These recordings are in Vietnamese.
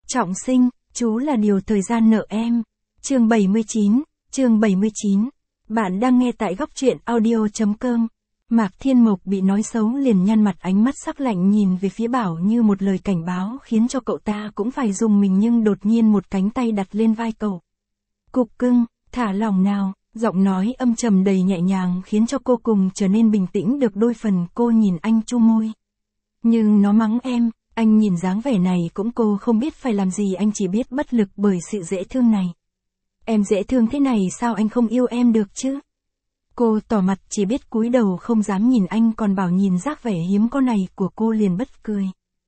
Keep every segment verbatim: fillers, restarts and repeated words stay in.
Trọng sinh, chú là điều thời gian nợ em. Chương bảy mươi chín, chương bảy mươi chín. Bạn đang nghe tại góc truyện audio chấm com. Mạc Thiên Mộc bị nói xấu liền nhăn mặt, ánh mắt sắc lạnh nhìn về phía Bảo như một lời cảnh báo khiến cho cậu ta cũng phải dùng mình, nhưng đột nhiên một cánh tay đặt lên vai cậu. Cục cưng, thả lỏng nào, giọng nói âm trầm đầy nhẹ nhàng khiến cho cô cùng trở nên bình tĩnh được đôi phần. Cô nhìn anh chu môi. Nhưng nó mắng em. Anh nhìn dáng vẻ này cũng cô không biết phải làm gì, anh chỉ biết bất lực bởi sự dễ thương này. Em dễ thương thế này sao anh không yêu em được chứ? Cô tỏ mặt chỉ biết cúi đầu không dám nhìn anh, còn Bảo nhìn dáng vẻ hiếm có này của cô liền bật cười.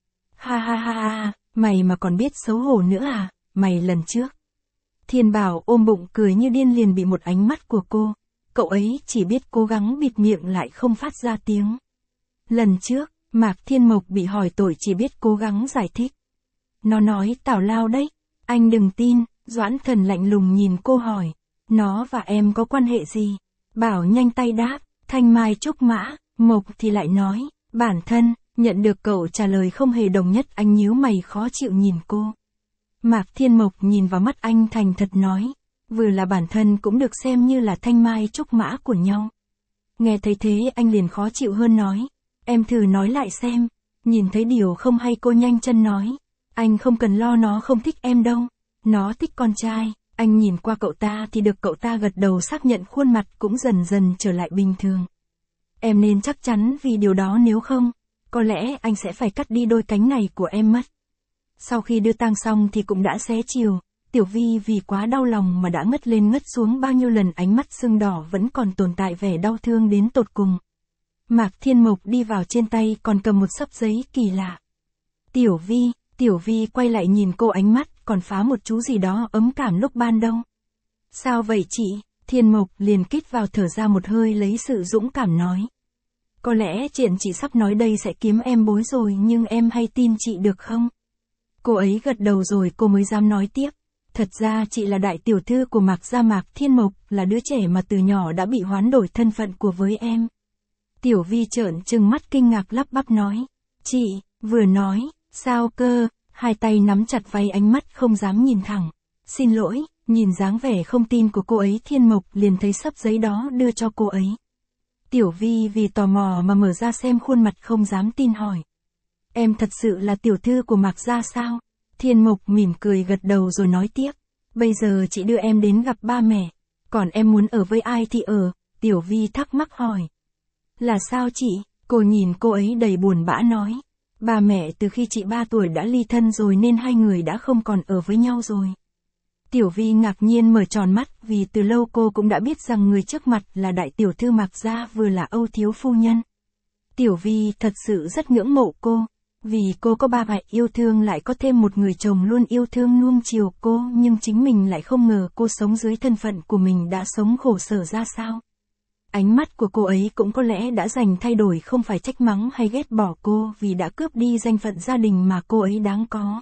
Ha ha ha ha, mày mà còn biết xấu hổ nữa à, mày lần trước. Thiên Bảo ôm bụng cười như điên liền bị một ánh mắt của cô. Cậu ấy chỉ biết cố gắng bịt miệng lại không phát ra tiếng. Lần trước. Mạc Thiên Mộc bị hỏi tội chỉ biết cố gắng giải thích. Nó nói tào lao đấy. Anh đừng tin. Doãn Thần lạnh lùng nhìn cô hỏi. Nó và em có quan hệ gì? Bảo nhanh tay đáp. Thanh Mai Trúc Mã. Mộc thì lại nói. Bản thân. Nhận được cậu trả lời không hề đồng nhất, anh nhíu mày khó chịu nhìn cô. Mạc Thiên Mộc nhìn vào mắt anh thành thật nói. Vừa là bản thân cũng được xem như là Thanh Mai Trúc Mã của nhau. Nghe thấy thế anh liền khó chịu hơn nói. Em thử nói lại xem. Nhìn thấy điều không hay cô nhanh chân nói. Anh không cần lo, nó không thích em đâu. Nó thích con trai. Anh nhìn qua cậu ta thì được cậu ta gật đầu xác nhận, khuôn mặt cũng dần dần trở lại bình thường. Em nên chắc chắn vì điều đó, nếu không, có lẽ anh sẽ phải cắt đi đôi cánh này của em mất. Sau khi đưa tang xong thì cũng đã xế chiều. Tiểu Vi vì quá đau lòng mà đã ngất lên ngất xuống bao nhiêu lần, ánh mắt sưng đỏ vẫn còn tồn tại vẻ đau thương đến tột cùng. Mạc Thiên Mộc đi vào, trên tay còn cầm một xấp giấy kỳ lạ. Tiểu Vi, Tiểu Vi quay lại nhìn cô, ánh mắt còn phá một chú gì đó ấm cảm lúc ban đầu. Sao vậy chị? Thiên Mộc liền kít vào thở ra một hơi lấy sự dũng cảm nói. Có lẽ chuyện chị sắp nói đây sẽ kiếm em bối rồi, nhưng em hay tin chị được không? Cô ấy gật đầu rồi cô mới dám nói tiếp. Thật ra chị là đại tiểu thư của Mạc gia. Mạc Thiên Mộc là đứa trẻ mà từ nhỏ đã bị hoán đổi thân phận của với em. Tiểu Vi trợn trừng mắt kinh ngạc lắp bắp nói. Chị, vừa nói, sao cơ? Hai tay nắm chặt váy, ánh mắt không dám nhìn thẳng. Xin lỗi, nhìn dáng vẻ không tin của cô ấy, Thiên Mộc liền thấy xấp giấy đó đưa cho cô ấy. Tiểu Vi vì tò mò mà mở ra xem, khuôn mặt không dám tin hỏi. Em thật sự là tiểu thư của Mạc gia sao? Thiên Mộc mỉm cười gật đầu rồi nói tiếp. Bây giờ chị đưa em đến gặp ba mẹ. Còn em muốn ở với ai thì ở? Tiểu Vi thắc mắc hỏi. Là sao chị? Cô nhìn cô ấy đầy buồn bã nói. Ba mẹ từ khi chị ba tuổi đã ly thân rồi nên hai người đã không còn ở với nhau rồi. Tiểu Vi ngạc nhiên mở tròn mắt, vì từ lâu cô cũng đã biết rằng người trước mặt là đại tiểu thư Mạc gia, vừa là Âu thiếu phu nhân. Tiểu Vi thật sự rất ngưỡng mộ cô. Vì cô có ba mẹ yêu thương, lại có thêm một người chồng luôn yêu thương nuông chiều cô, nhưng chính mình lại không ngờ cô sống dưới thân phận của mình đã sống khổ sở ra sao. Ánh mắt của cô ấy cũng có lẽ đã dần thay đổi, không phải trách mắng hay ghét bỏ cô vì đã cướp đi danh phận gia đình mà cô ấy đáng có.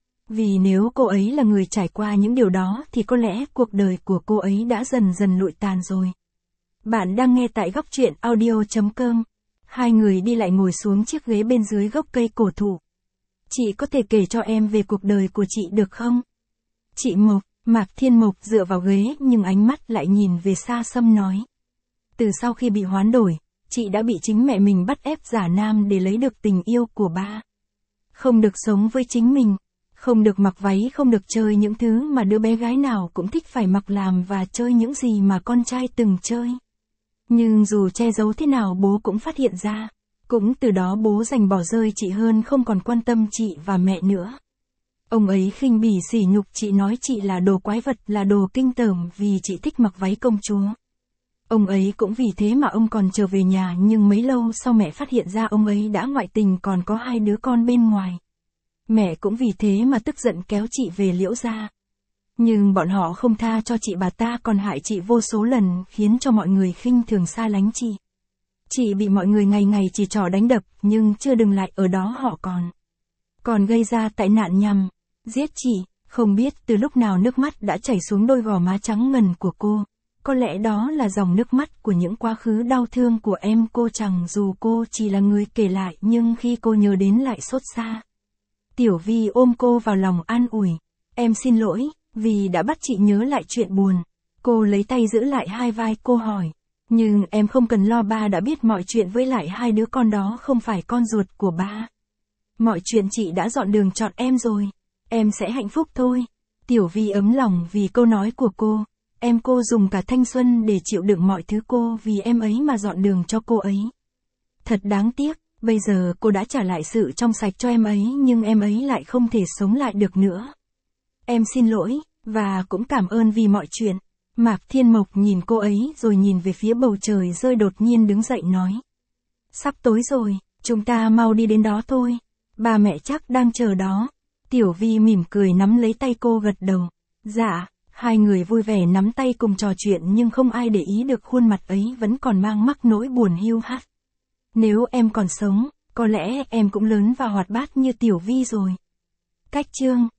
Vì nếu cô ấy là người trải qua những điều đó thì có lẽ cuộc đời của cô ấy đã dần dần lụi tàn rồi. Bạn đang nghe tại góc truyện audio chấm com. Hai người đi lại ngồi xuống chiếc ghế bên dưới gốc cây cổ thụ. Chị có thể kể cho em về cuộc đời của chị được không? Chị Mộc. Mạc Thiên Mộc dựa vào ghế nhưng ánh mắt lại nhìn về xa xăm nói. Từ sau khi bị hoán đổi, chị đã bị chính mẹ mình bắt ép giả nam để lấy được tình yêu của ba. Không được sống với chính mình, không được mặc váy, không được chơi những thứ mà đứa bé gái nào cũng thích phải mặc, làm và chơi những gì mà con trai từng chơi. Nhưng dù che giấu thế nào bố cũng phát hiện ra. Cũng từ đó bố dành bỏ rơi chị hơn, không còn quan tâm chị và mẹ nữa. Ông ấy khinh bỉ sỉ nhục chị, nói chị là đồ quái vật, là đồ kinh tởm vì chị thích mặc váy công chúa. Ông ấy cũng vì thế mà ông còn trở về nhà, nhưng mấy lâu sau mẹ phát hiện ra ông ấy đã ngoại tình, còn có hai đứa con bên ngoài. Mẹ cũng vì thế mà tức giận kéo chị về Liễu gia. Nhưng bọn họ không tha cho chị, bà ta còn hại chị vô số lần, khiến cho mọi người khinh thường xa lánh chị. Chị bị mọi người ngày ngày chỉ trỏ đánh đập, nhưng chưa dừng lại ở đó, họ còn còn gây ra tai nạn nhằm giết chị. Không biết từ lúc nào nước mắt đã chảy xuống đôi gò má trắng ngần của cô. Có lẽ đó là dòng nước mắt của những quá khứ đau thương của em cô, chẳng dù cô chỉ là người kể lại, nhưng khi cô nhớ đến lại xót xa. Tiểu Vi ôm cô vào lòng an ủi. Em xin lỗi, vì đã bắt chị nhớ lại chuyện buồn. Cô lấy tay giữ lại hai vai cô hỏi. Nhưng em không cần lo, ba đã biết mọi chuyện, với lại hai đứa con đó không phải con ruột của ba. Mọi chuyện chị đã dọn đường chọn em rồi. Em sẽ hạnh phúc thôi. Tiểu Vi ấm lòng vì câu nói của cô. Em cô dùng cả thanh xuân để chịu đựng mọi thứ, cô vì em ấy mà dọn đường cho cô ấy. Thật đáng tiếc, bây giờ cô đã trả lại sự trong sạch cho em ấy nhưng em ấy lại không thể sống lại được nữa. Em xin lỗi, và cũng cảm ơn vì mọi chuyện. Mạc Thiên Mộc nhìn cô ấy rồi nhìn về phía bầu trời rơi, đột nhiên đứng dậy nói. Sắp tối rồi, chúng ta mau đi đến đó thôi. Ba mẹ chắc đang chờ đó. Tiểu Vi mỉm cười nắm lấy tay cô gật đầu. Dạ, hai người vui vẻ nắm tay cùng trò chuyện nhưng không ai để ý được khuôn mặt ấy vẫn còn mang mắc nỗi buồn hiu hắt. Nếu em còn sống, có lẽ em cũng lớn và hoạt bát như Tiểu Vi rồi. Cách chương